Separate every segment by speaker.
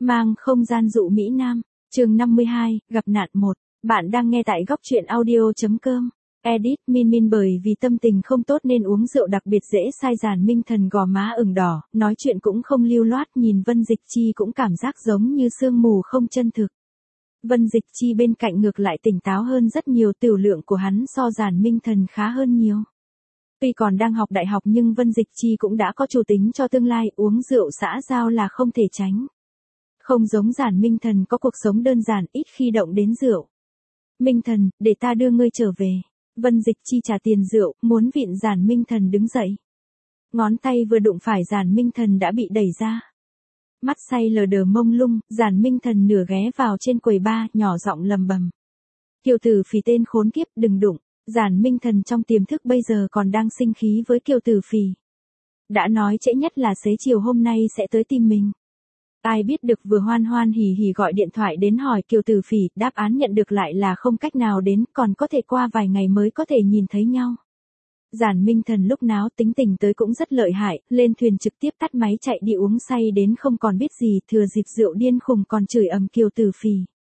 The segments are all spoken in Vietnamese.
Speaker 1: Mang không gian dụ Mỹ Nam, chương 52, gặp nạn 1. Bạn đang nghe tại góc truyện audio.com. Edit Min bởi vì tâm tình không tốt nên uống rượu đặc biệt dễ sai. Giản Minh Thần gò má ửng đỏ, nói chuyện cũng không lưu loát, nhìn Vân Dịch Chi cũng cảm giác giống như sương mù không chân thực. Vân Dịch Chi bên cạnh ngược lại tỉnh táo hơn rất nhiều, tiểu lượng của hắn so Giản Minh Thần khá hơn nhiều. Tuy còn đang học đại học nhưng Vân Dịch Chi cũng đã có chủ tính cho tương lai, uống rượu xã giao là không thể tránh. Không giống Giản Minh Thần có cuộc sống đơn giản, ít khi động đến rượu. Minh Thần, để ta đưa ngươi trở về. Vân Dịch Chi trả tiền rượu, muốn vịn Giản Minh Thần đứng dậy. Ngón tay vừa đụng phải Giản Minh Thần đã bị đẩy ra. Mắt say lờ đờ mông lung, Giản Minh Thần nửa ghé vào trên quầy bar, nhỏ giọng lầm bầm. Kiều Tử Phì tên khốn kiếp, đừng đụng. Giản Minh Thần trong tiềm thức bây giờ còn đang sinh khí với Kiều Tử Phì. Đã nói trễ nhất là xế chiều hôm nay sẽ tới tìm mình. Ai biết được vừa hoan hoan hỉ hỉ gọi điện thoại đến hỏi Kiều Tử Phì, đáp án nhận được lại là không cách nào đến, còn có thể qua vài ngày mới có thể nhìn thấy nhau. Giản Minh Thần lúc náo tính tình tới cũng rất lợi hại, lên thuyền trực tiếp tắt máy chạy đi uống say đến không còn biết gì, thừa dịp rượu điên khùng còn chửi ầm Kiều Tử Phì.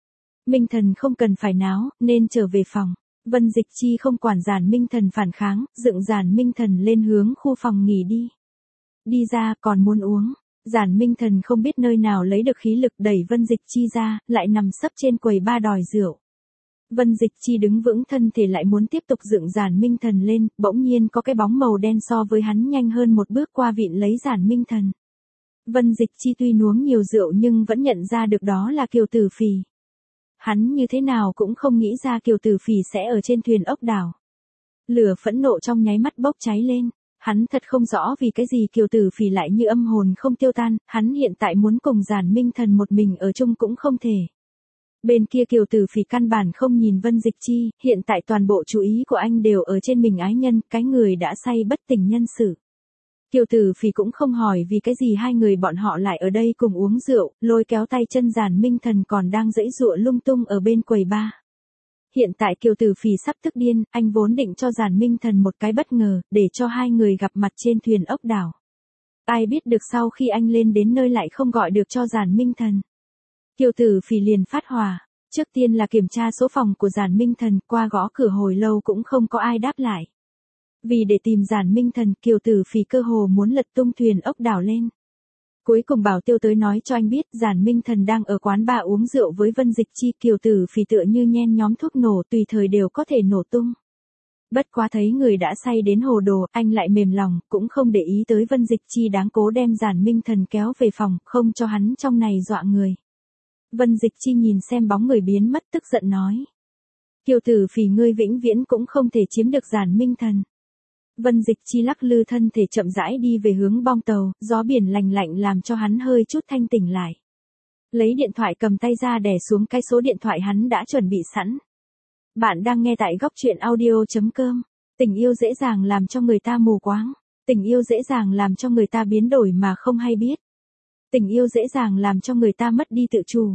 Speaker 1: Minh Thần không cần phải náo, nên trở về phòng. Vân Dịch Chi không quản Giản Minh Thần phản kháng, dựng Giản Minh Thần lên hướng khu phòng nghỉ đi. Đi ra, còn muốn uống. Giản Minh Thần không biết nơi nào lấy được khí lực đẩy Vân Dịch Chi ra, lại nằm sấp trên quầy bar đòi rượu. Vân Dịch Chi đứng vững thân thể lại muốn tiếp tục dựng Giản Minh Thần lên, bỗng nhiên có cái bóng màu đen so với hắn nhanh hơn một bước qua vịn lấy Giản Minh Thần. Vân Dịch Chi tuy uống nhiều rượu nhưng vẫn nhận ra được đó là Kiều Tử Phì. Hắn như thế nào cũng không nghĩ ra Kiều Tử Phì sẽ ở trên thuyền ốc đảo. Lửa phẫn nộ trong nháy mắt bốc cháy lên. Hắn thật không rõ vì cái gì Kiều Tử Phì lại như âm hồn không tiêu tan, hắn hiện tại muốn cùng Giản Minh Thần một mình ở chung cũng không thể. Bên kia Kiều Tử Phì căn bản không nhìn Vân Dịch Chi, hiện tại toàn bộ chú ý của anh đều ở trên mình ái nhân, cái người đã say bất tỉnh nhân sự. Kiều Tử Phì cũng không hỏi vì cái gì hai người bọn họ lại ở đây cùng uống rượu, lôi kéo tay chân Giản Minh Thần còn đang giãy giụa lung tung ở bên quầy bar. Hiện tại Kiều Tử Phì sắp tức điên, anh vốn định cho Giản Minh Thần một cái bất ngờ, để cho hai người gặp mặt trên thuyền ốc đảo. Ai biết được sau khi anh lên đến nơi lại không gọi được cho Giản Minh Thần. Kiều Tử Phì liền phát hỏa. Trước tiên là kiểm tra số phòng của Giản Minh Thần, qua gõ cửa hồi lâu cũng không có ai đáp lại. Vì để tìm Giản Minh Thần, Kiều Tử Phì cơ hồ muốn lật tung thuyền ốc đảo lên. Cuối cùng Bảo Tiêu tới nói cho anh biết Giản Minh Thần đang ở quán bar uống rượu với Vân Dịch Chi. Kiều Tử Phì tựa như nhen nhóm thuốc nổ, tùy thời đều có thể nổ tung. Bất quá thấy người đã say đến hồ đồ, anh lại mềm lòng, cũng không để ý tới Vân Dịch Chi đáng cố đem Giản Minh Thần kéo về phòng, không cho hắn trong này dọa người. Vân Dịch Chi nhìn xem bóng người biến mất tức giận nói. Kiều Tử Phì ngươi vĩnh viễn cũng không thể chiếm được Giản Minh Thần. Vân Dịch Chi lắc lư thân thể chậm rãi đi về hướng bong tàu, gió biển lành lạnh làm cho hắn hơi chút thanh tỉnh lại. Lấy điện thoại cầm tay ra đè xuống cái số điện thoại hắn đã chuẩn bị sẵn. Bạn đang nghe tại góc truyện audio.com. Tình yêu dễ dàng làm cho người ta mù quáng. Tình yêu dễ dàng làm cho người ta biến đổi mà không hay biết. Tình yêu dễ dàng làm cho người ta mất đi tự chủ.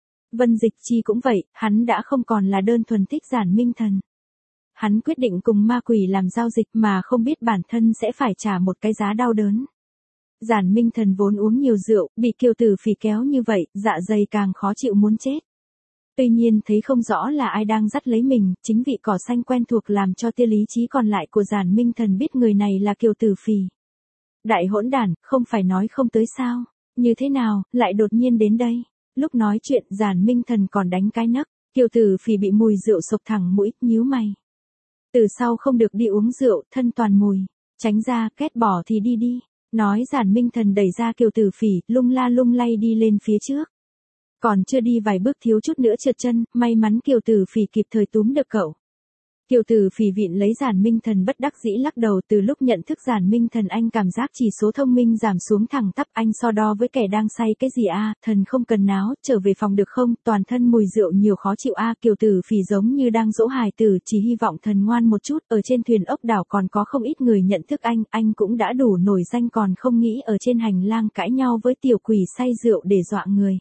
Speaker 1: Vân Dịch Chi cũng vậy, hắn đã không còn là đơn thuần thích Giản Minh Thần. Hắn quyết định cùng ma quỷ làm giao dịch mà không biết bản thân sẽ phải trả một cái giá đau đớn. Giản Minh Thần vốn uống nhiều rượu, bị Kiều Tử Phì kéo như vậy, dạ dày càng khó chịu muốn chết. Tuy nhiên thấy không rõ là ai đang dắt lấy mình, chính vị cỏ xanh quen thuộc làm cho tia lý trí còn lại của Giản Minh Thần biết người này là Kiều Tử Phì. Đại hỗn đản, không phải nói không tới sao, như thế nào, lại đột nhiên đến đây. Lúc nói chuyện Giản Minh Thần còn đánh cái nấc, Kiều Tử Phì bị mùi rượu sộc thẳng mũi, nhíu mày. Từ sau không được đi uống rượu, thân toàn mùi. Tránh ra, ghét bỏ thì đi đi. Nói Giản Minh Thần đẩy ra Kiều Tử Phì, lung la lung lay đi lên phía trước. Còn chưa đi vài bước thiếu chút nữa trượt chân, may mắn Kiều Tử Phì kịp thời túm được cậu. Kiều Tử Phì vịn lấy Giản Minh Thần bất đắc dĩ lắc đầu. Từ lúc nhận thức Giản Minh Thần anh cảm giác chỉ số thông minh giảm xuống thẳng tắp. Anh so đo với kẻ đang say cái gì a, thần không cần náo, trở về phòng được không, toàn thân mùi rượu nhiều khó chịu a. Kiều Tử Phì giống như đang dỗ hài tử, chỉ hy vọng thần ngoan một chút. Ở trên thuyền ốc đảo còn có không ít người nhận thức anh cũng đã đủ nổi danh còn không nghĩ ở trên hành lang cãi nhau với tiểu quỷ say rượu để dọa người.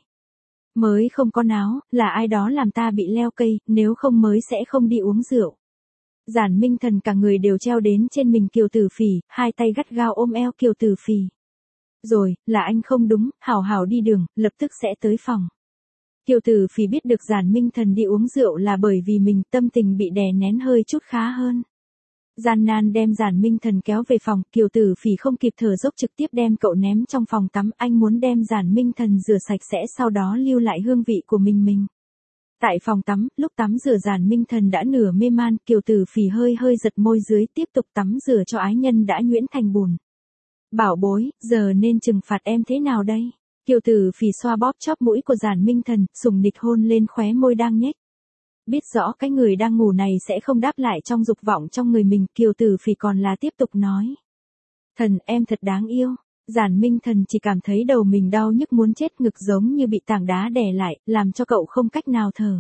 Speaker 1: Mới không có náo, là ai đó làm ta bị leo cây, nếu không mới sẽ không đi uống rượu. Giản Minh Thần cả người đều treo đến trên mình Kiều Tử Phì, hai tay gắt gao ôm eo Kiều Tử Phì. Rồi, là anh không đúng, hảo hảo đi đường, lập tức sẽ tới phòng. Kiều Tử Phỉ biết được Giản Minh Thần đi uống rượu là bởi vì mình tâm tình bị đè nén hơi chút khá hơn. Gian nan đem Giản Minh Thần kéo về phòng, Kiều Tử Phỉ không kịp thở dốc trực tiếp đem cậu ném trong phòng tắm, anh muốn đem Giản Minh Thần rửa sạch sẽ sau đó lưu lại hương vị của mình. Tại phòng tắm, lúc tắm rửa Giản Minh Thần đã nửa mê man, Kiều Tử Phỉ hơi giật môi dưới tiếp tục tắm rửa cho ái nhân đã nhuyễn thành bùn. Bảo bối, giờ nên trừng phạt em thế nào đây? Kiều Tử Phỉ xoa bóp chóp mũi của Giản Minh Thần, sùng nịch hôn lên khóe môi đang nhếch. Biết rõ cái người đang ngủ này sẽ không đáp lại trong dục vọng trong người mình, Kiều Tử Phỉ còn là tiếp tục nói. Thần, em thật đáng yêu. Giản Minh Thần chỉ cảm thấy đầu mình đau nhức muốn chết, ngực giống như bị tảng đá đè lại, làm cho cậu không cách nào thở.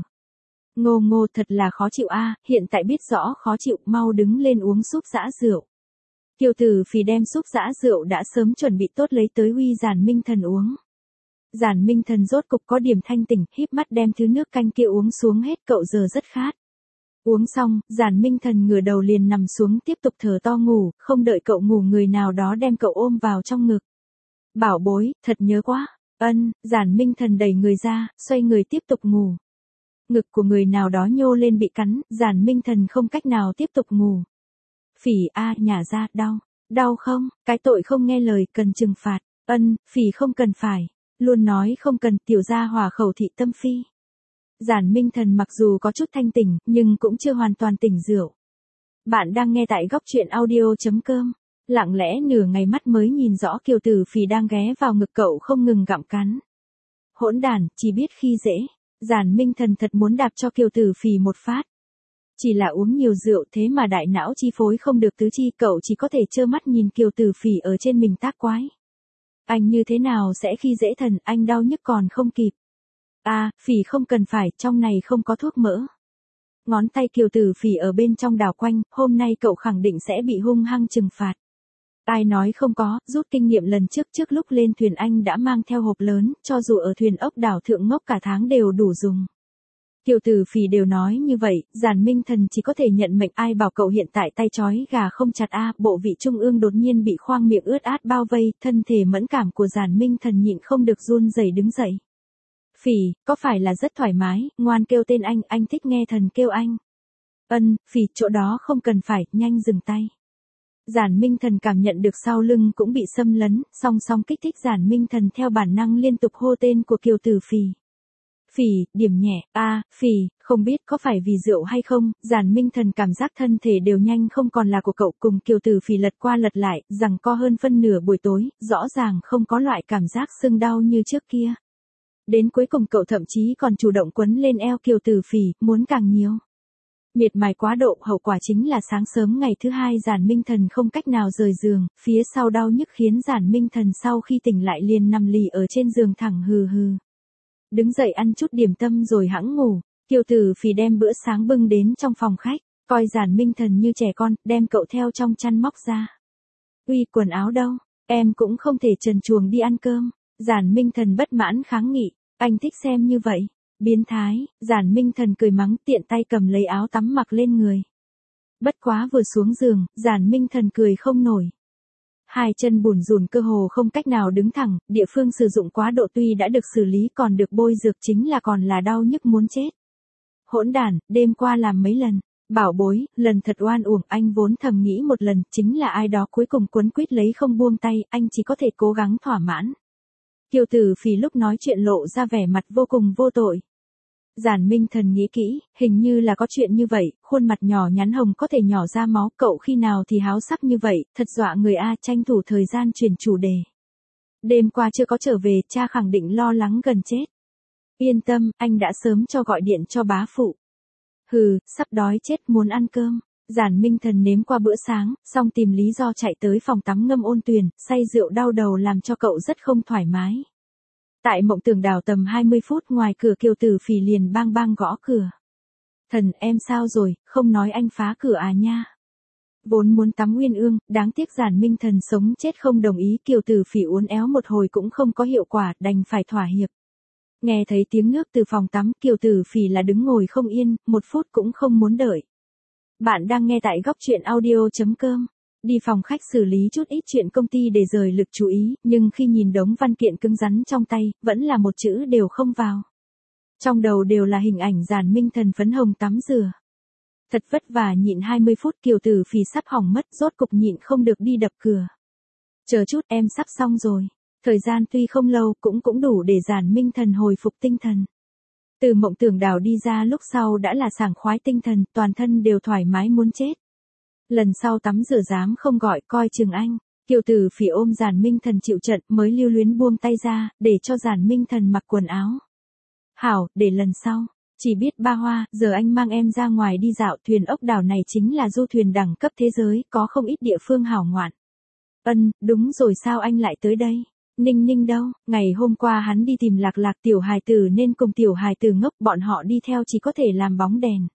Speaker 1: Ngô thật là khó chịu a, hiện tại biết rõ khó chịu, mau đứng lên uống súp giã rượu. Kiều Tử Phỉ đem súp giã rượu đã sớm chuẩn bị tốt lấy tới uy Giản Minh Thần uống. Giản Minh Thần rốt cục có điểm thanh tỉnh, híp mắt đem thứ nước canh kia uống xuống hết, cậu giờ rất khát. Uống xong, Giản Minh Thần ngửa đầu liền nằm xuống tiếp tục thở to ngủ, không đợi cậu ngủ người nào đó đem cậu ôm vào trong ngực. Bảo bối, thật nhớ quá. Giản Minh Thần đẩy người ra, xoay người tiếp tục ngủ. Ngực của người nào đó nhô lên bị cắn, Giản Minh Thần không cách nào tiếp tục ngủ. Phỉ nhả ra, đau không, cái tội không nghe lời cần trừng phạt. Phỉ không cần phải, luôn nói không cần, tiểu gia hỏa khẩu thị tâm phi. Giản Minh Thần mặc dù có chút thanh tỉnh, nhưng cũng chưa hoàn toàn tỉnh rượu. Bạn đang nghe tại góc truyện audio.com. Lặng lẽ nửa ngày mắt mới nhìn rõ Kiều Tử Phỉ đang ghé vào ngực cậu không ngừng gặm cắn. Hỗn đản, chỉ biết khi dễ. Giản Minh Thần thật muốn đạp cho Kiều Tử Phỉ một phát. Chỉ là uống nhiều rượu thế mà đại não chi phối không được tứ chi, cậu chỉ có thể trơ mắt nhìn Kiều Tử Phỉ ở trên mình tác quái. Anh như thế nào sẽ khi dễ thần, anh đau nhức còn không kịp. Phỉ không cần phải, trong này không có thuốc mỡ. Ngón tay Kiều Tử Phỉ ở bên trong đảo quanh, hôm nay cậu khẳng định sẽ bị hung hăng trừng phạt. Ai nói không có, rút kinh nghiệm lần trước lúc lên thuyền anh đã mang theo hộp lớn, cho dù ở thuyền ốc đảo thượng ngốc cả tháng đều đủ dùng. Kiều Tử Phỉ đều nói như vậy, Giản Minh Thần chỉ có thể nhận mệnh, ai bảo cậu hiện tại tay trói gà không chặt bộ vị trung ương đột nhiên bị khoang miệng ướt át bao vây, thân thể mẫn cảm của Giản Minh Thần nhịn không được run rẩy đứng dậy. Phỉ, có phải là rất thoải mái, ngoan kêu tên anh thích nghe thần kêu anh. Phỉ, chỗ đó không cần phải, nhanh dừng tay. Giản Minh Thần cảm nhận được sau lưng cũng bị xâm lấn, song kích thích Giản Minh Thần theo bản năng liên tục hô tên của Kiều Tử Phỉ. Phỉ, điểm nhẹ, Phỉ, không biết có phải vì rượu hay không, Giản Minh Thần cảm giác thân thể đều nhanh không còn là của cậu, cùng Kiều Tử Phỉ lật qua lật lại, giằng co hơn phân nửa buổi tối, rõ ràng không có loại cảm giác sưng đau như trước kia. Đến cuối cùng cậu thậm chí còn chủ động quấn lên eo Kiều Tử Phỉ, muốn càng nhiều. Miệt mài quá độ, hậu quả chính là sáng sớm ngày thứ hai Giản Minh Thần không cách nào rời giường, phía sau đau nhức khiến Giản Minh Thần sau khi tỉnh lại liền nằm lì ở trên giường thẳng hừ. Đứng dậy ăn chút điểm tâm rồi hẵng ngủ, Kiều Tử Phỉ đem bữa sáng bưng đến trong phòng khách, coi Giản Minh Thần như trẻ con, đem cậu theo trong chăn móc ra. Uy, quần áo đâu, em cũng không thể trần truồng đi ăn cơm. Giản Minh Thần bất mãn kháng nghị, anh thích xem như vậy. Biến thái, Giản Minh Thần cười mắng, tiện tay cầm lấy áo tắm mặc lên người. Bất quá vừa xuống giường, Giản Minh Thần cười không nổi. Hai chân bủn rủn cơ hồ không cách nào đứng thẳng, địa phương sử dụng quá độ tuy đã được xử lý còn được bôi dược chính là còn là đau nhức muốn chết. Hỗn đản, đêm qua làm mấy lần, bảo bối, lần thật oan uổng, anh vốn thầm nghĩ một lần chính là ai đó cuối cùng quấn quýt lấy không buông tay, anh chỉ có thể cố gắng thỏa mãn. Kiều Tử Phỉ lúc nói chuyện lộ ra vẻ mặt vô cùng vô tội. Giản Minh Thần nghĩ kỹ, hình như là có chuyện như vậy, khuôn mặt nhỏ nhắn hồng có thể nhỏ ra máu, cậu khi nào thì háo sắc như vậy, thật dọa người tranh thủ thời gian chuyển chủ đề. Đêm qua chưa có trở về, cha khẳng định lo lắng gần chết. Yên tâm, anh đã sớm cho gọi điện cho bá phụ. Sắp đói chết muốn ăn cơm. Giản Minh Thần nếm qua bữa sáng, xong tìm lý do chạy tới phòng tắm ngâm ôn tuyền, say rượu đau đầu làm cho cậu rất không thoải mái. Tại Mộng Tưởng Đảo tầm 20 phút ngoài cửa Kiều Tử Phỉ liền bang gõ cửa. Thần, em sao rồi, không nói anh phá cửa nha. Vốn muốn tắm Nguyên Ương, đáng tiếc Giản Minh Thần sống chết không đồng ý, Kiều Tử Phỉ uốn éo một hồi cũng không có hiệu quả, đành phải thỏa hiệp. Nghe thấy tiếng nước từ phòng tắm, Kiều Tử Phỉ là đứng ngồi không yên, một phút cũng không muốn đợi. Bạn đang nghe tại góc truyện audio.com. đi phòng khách xử lý chút ít chuyện công ty để rời lực chú ý, nhưng khi nhìn đống văn kiện cứng rắn trong tay, vẫn là một chữ đều không vào. Trong đầu đều là hình ảnh Giản Minh Thần phấn hồng tắm rửa. Thật vất vả nhịn 20 phút Kiều Tử Phì sắp hỏng mất, rốt cục nhịn không được đi đập cửa. Chờ chút, em sắp xong rồi. Thời gian tuy không lâu cũng đủ để Giản Minh Thần hồi phục tinh thần. Từ mộng tưởng đảo đi ra lúc sau đã là sảng khoái tinh thần, toàn thân đều thoải mái muốn chết. Lần sau tắm rửa dám không gọi coi chừng anh. Kiều Tử Phì ôm Giản Minh Thần chịu trận mới lưu luyến buông tay ra, để cho Giản Minh Thần mặc quần áo. Hảo, để lần sau. Chỉ biết ba hoa, giờ anh mang em ra ngoài đi dạo, thuyền ốc đảo này chính là du thuyền đẳng cấp thế giới, có không ít địa phương hảo ngoạn. Đúng rồi, sao anh lại tới đây? Ninh Ninh đâu? Ngày hôm qua hắn đi tìm Lạc Lạc tiểu hài tử nên cùng tiểu hài tử ngốc, bọn họ đi theo chỉ có thể làm bóng đèn.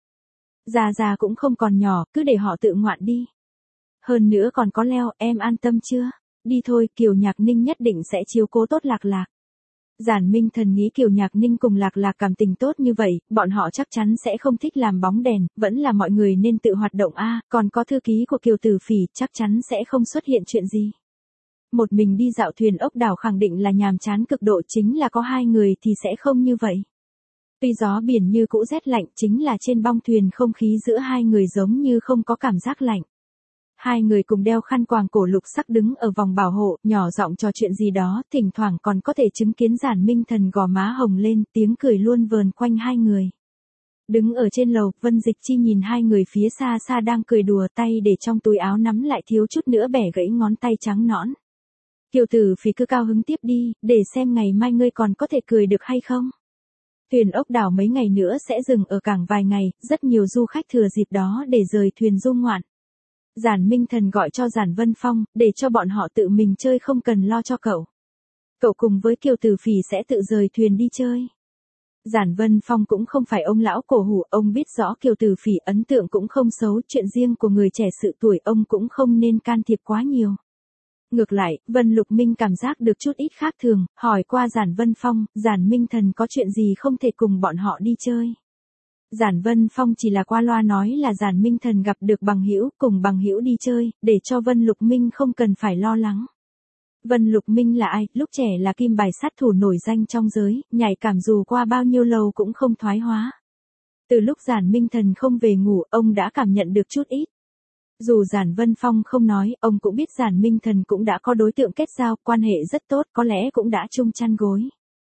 Speaker 1: Già cũng không còn nhỏ, cứ để họ tự ngoạn đi. Hơn nữa còn có Leo, em an tâm chưa? Đi thôi, Kiều Nhạc Ninh nhất định sẽ chiếu cố tốt Lạc Lạc. Giản Minh Thần nghĩ Kiều Nhạc Ninh cùng Lạc Lạc cảm tình tốt như vậy, bọn họ chắc chắn sẽ không thích làm bóng đèn, vẫn là mọi người nên tự hoạt động a, còn có thư ký của Kiều Tử Phì chắc chắn sẽ không xuất hiện chuyện gì. Một mình đi dạo thuyền ốc đảo khẳng định là nhàm chán cực độ, chính là có hai người thì sẽ không như vậy. Tuy gió biển như cũ rét lạnh, chính là trên bong thuyền không khí giữa hai người giống như không có cảm giác lạnh. Hai người cùng đeo khăn quàng cổ lục sắc đứng ở vòng bảo hộ, nhỏ giọng trò chuyện gì đó, thỉnh thoảng còn có thể chứng kiến Giản Minh Thần gò má hồng lên, tiếng cười luôn vờn quanh hai người. Đứng ở trên lầu, Vân Dịch Chi nhìn hai người phía xa xa đang cười đùa, tay để trong túi áo nắm lại thiếu chút nữa bẻ gãy ngón tay trắng nõn. Kiều Tử Phì cứ cao hứng tiếp đi, để xem ngày mai ngươi còn có thể cười được hay không. Thuyền ốc đảo mấy ngày nữa sẽ dừng ở cảng vài ngày, rất nhiều du khách thừa dịp đó để rời thuyền du ngoạn. Giản Minh Thần gọi cho Giản Vân Phong, để cho bọn họ tự mình chơi không cần lo cho cậu. Cậu cùng với Kiều Tử Phì sẽ tự rời thuyền đi chơi. Giản Vân Phong cũng không phải ông lão cổ hủ, ông biết rõ Kiều Tử Phì ấn tượng cũng không xấu, chuyện riêng của người trẻ sự tuổi ông cũng không nên can thiệp quá nhiều. Ngược lại, Vân Lục Minh cảm giác được chút ít khác thường, hỏi qua Giản Vân Phong, Giản Minh Thần có chuyện gì không thể cùng bọn họ đi chơi. Giản Vân Phong chỉ là qua loa nói là Giản Minh Thần gặp được bằng hữu, cùng bằng hữu đi chơi, để cho Vân Lục Minh không cần phải lo lắng. Vân Lục Minh là ai? Lúc trẻ là kim bài sát thủ nổi danh trong giới, nhảy cảm dù qua bao nhiêu lâu cũng không thoái hóa. Từ lúc Giản Minh Thần không về ngủ, ông đã cảm nhận được chút ít. Dù Giản Vân Phong không nói, ông cũng biết Giản Minh Thần cũng đã có đối tượng kết giao, quan hệ rất tốt, có lẽ cũng đã chung chăn gối.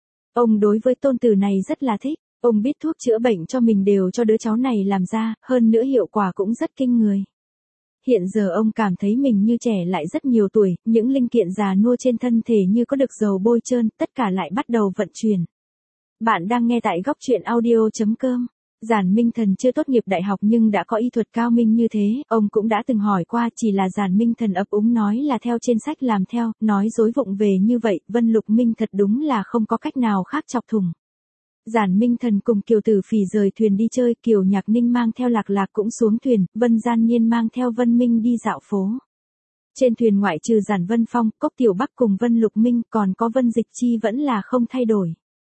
Speaker 1: Ông đối với tôn tử này rất là thích. Ông biết thuốc chữa bệnh cho mình đều cho đứa cháu này làm ra, hơn nữa hiệu quả cũng rất kinh người. Hiện giờ ông cảm thấy mình như trẻ lại rất nhiều tuổi, những linh kiện già nua trên thân thể như có được dầu bôi trơn, tất cả lại bắt đầu vận chuyển. Bạn đang nghe tại góc truyện audio.com. Giản Minh Thần chưa tốt nghiệp đại học nhưng đã có y thuật cao minh như thế, ông cũng đã từng hỏi qua, chỉ là Giản Minh Thần ấp úng nói là theo trên sách làm theo, nói dối vụng về như vậy, Vân Lục Minh thật đúng là không có cách nào khác chọc thủng. Giản Minh Thần cùng Kiều Tử Phì rời thuyền đi chơi, Kiều Nhạc Ninh mang theo Lạc Lạc cũng xuống thuyền, Vân Gian Nhiên mang theo Vân Minh đi dạo phố. Trên thuyền ngoại trừ Giản Vân Phong, Cốc Tiểu Bắc cùng Vân Lục Minh còn có Vân Dịch Chi vẫn là không thay đổi.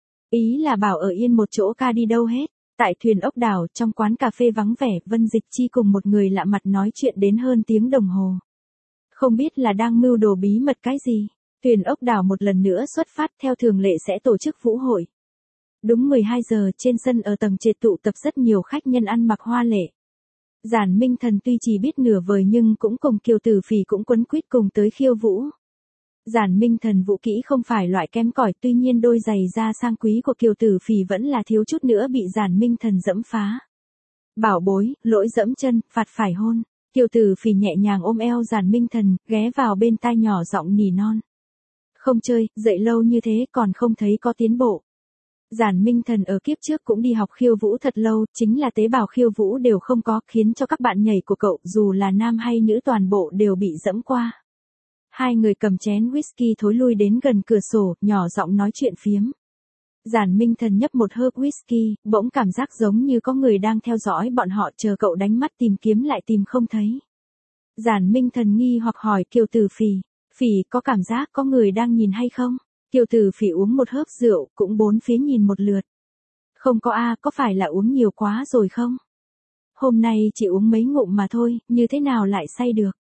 Speaker 1: Ý là bảo ở yên một chỗ ca đi đâu hết. Tại thuyền ốc đảo, trong quán cà phê vắng vẻ, Vân Dịch Chi cùng một người lạ mặt nói chuyện đến hơn tiếng đồng hồ. Không biết là đang mưu đồ bí mật cái gì. Thuyền ốc đảo một lần nữa xuất phát, theo thường lệ sẽ tổ chức vũ hội. Đúng 12 giờ, trên sân ở tầng trệt tụ tập rất nhiều khách nhân ăn mặc hoa lệ. Giản Minh Thần tuy chỉ biết nửa vời nhưng cũng cùng Kiều Tử Phì cũng quấn quýt cùng tới khiêu vũ. Giản Minh Thần vũ kỹ không phải loại kém cỏi, tuy nhiên đôi giày da sang quý của Kiều Tử Phì vẫn là thiếu chút nữa bị Giản Minh Thần dẫm phá. Bảo bối, lỗi dẫm chân, phạt phải hôn. Kiều Tử Phì nhẹ nhàng ôm eo Giản Minh Thần, ghé vào bên tai nhỏ giọng nỉ non. Không chơi, dậy lâu như thế còn không thấy có tiến bộ. Giản Minh Thần ở kiếp trước cũng đi học khiêu vũ thật lâu, chính là tế bào khiêu vũ đều không có, khiến cho các bạn nhảy của cậu, dù là nam hay nữ toàn bộ đều bị dẫm qua. Hai người cầm chén whisky thối lui đến gần cửa sổ, nhỏ giọng nói chuyện phiếm. Giản Minh Thần nhấp một hớp whisky, bỗng cảm giác giống như có người đang theo dõi bọn họ, chờ cậu đánh mắt tìm kiếm lại tìm không thấy. Giản Minh Thần nghi hoặc hỏi Kiều Tử Phì, Phì có cảm giác có người đang nhìn hay không? Kiều Tử Phì uống một hớp rượu, cũng bốn phía nhìn một lượt. Không có a, có phải là uống nhiều quá rồi không? Hôm nay chỉ uống mấy ngụm mà thôi, như thế nào lại say được?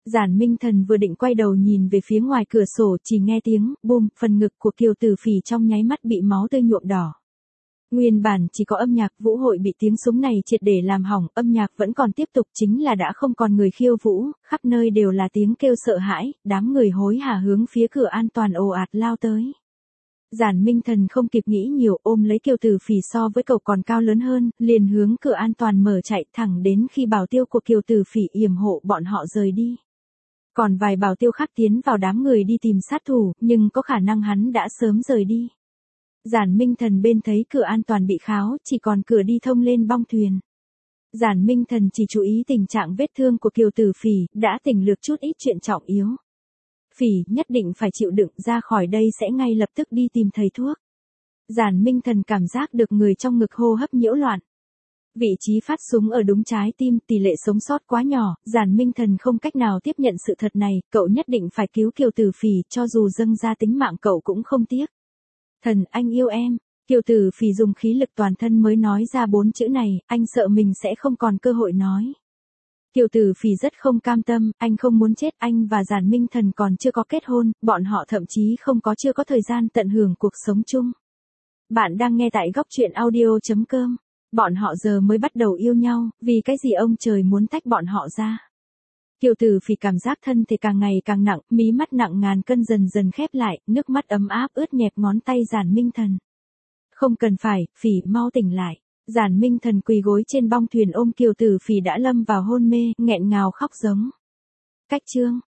Speaker 1: Giản Minh Thần vừa định quay đầu nhìn về phía ngoài cửa sổ, chỉ nghe tiếng bùm, phần ngực của Kiều Tử Phỉ trong nháy mắt bị máu tươi nhuộm đỏ. Nguyên bản chỉ có âm nhạc vũ hội bị tiếng súng này triệt để làm hỏng, âm nhạc vẫn còn tiếp tục, chính là đã không còn người khiêu vũ, khắp nơi đều là tiếng kêu sợ hãi, đám người hối hả hướng phía cửa an toàn ồ ạt lao tới. Giản Minh Thần không kịp nghĩ nhiều, ôm lấy Kiều Tử Phỉ so với cậu còn cao lớn hơn, liền hướng cửa an toàn mở chạy thẳng đến khi bảo tiêu của Kiều Tử Phỉ yểm hộ bọn họ rời đi. Còn vài bảo tiêu khác tiến vào đám người đi tìm sát thủ, nhưng có khả năng hắn đã sớm rời đi. Giản Minh Thần bên thấy cửa an toàn bị kháo, chỉ còn cửa đi thông lên bong thuyền. Giản Minh Thần chỉ chú ý tình trạng vết thương của Kiều Tử Phỉ, đã tỉnh lược chút ít chuyện trọng yếu. Phỉ, nhất định phải chịu đựng, ra khỏi đây sẽ ngay lập tức đi tìm thầy thuốc. Giản Minh Thần cảm giác được người trong ngực hô hấp nhiễu loạn. Vị trí phát súng ở đúng trái tim, tỷ lệ sống sót quá nhỏ, Giản Minh Thần không cách nào tiếp nhận sự thật này, cậu nhất định phải cứu Kiều Tử Phỉ, cho dù dâng ra tính mạng cậu cũng không tiếc. Thần, anh yêu em. Kiều Tử Phỉ dùng khí lực toàn thân mới nói ra 4 chữ này, anh sợ mình sẽ không còn cơ hội nói. Kiều Tử Phỉ rất không cam tâm, anh không muốn chết, anh và Giản Minh Thần còn chưa có kết hôn, bọn họ thậm chí chưa có thời gian tận hưởng cuộc sống chung. Bạn đang nghe tại góc truyện audio.com. Bọn họ giờ mới bắt đầu yêu nhau, vì cái gì ông trời muốn tách bọn họ ra. Kiều Tử Phỉ cảm giác thân thể càng ngày càng nặng, mí mắt nặng ngàn cân dần dần khép lại, nước mắt ấm áp ướt nhẹp ngón tay Giản Minh Thần. Không cần phải, Phỉ mau tỉnh lại. Giản Minh Thần quỳ gối trên bong thuyền ôm Kiều Tử Phỉ đã lâm vào hôn mê, nghẹn ngào khóc giống. Cách chương.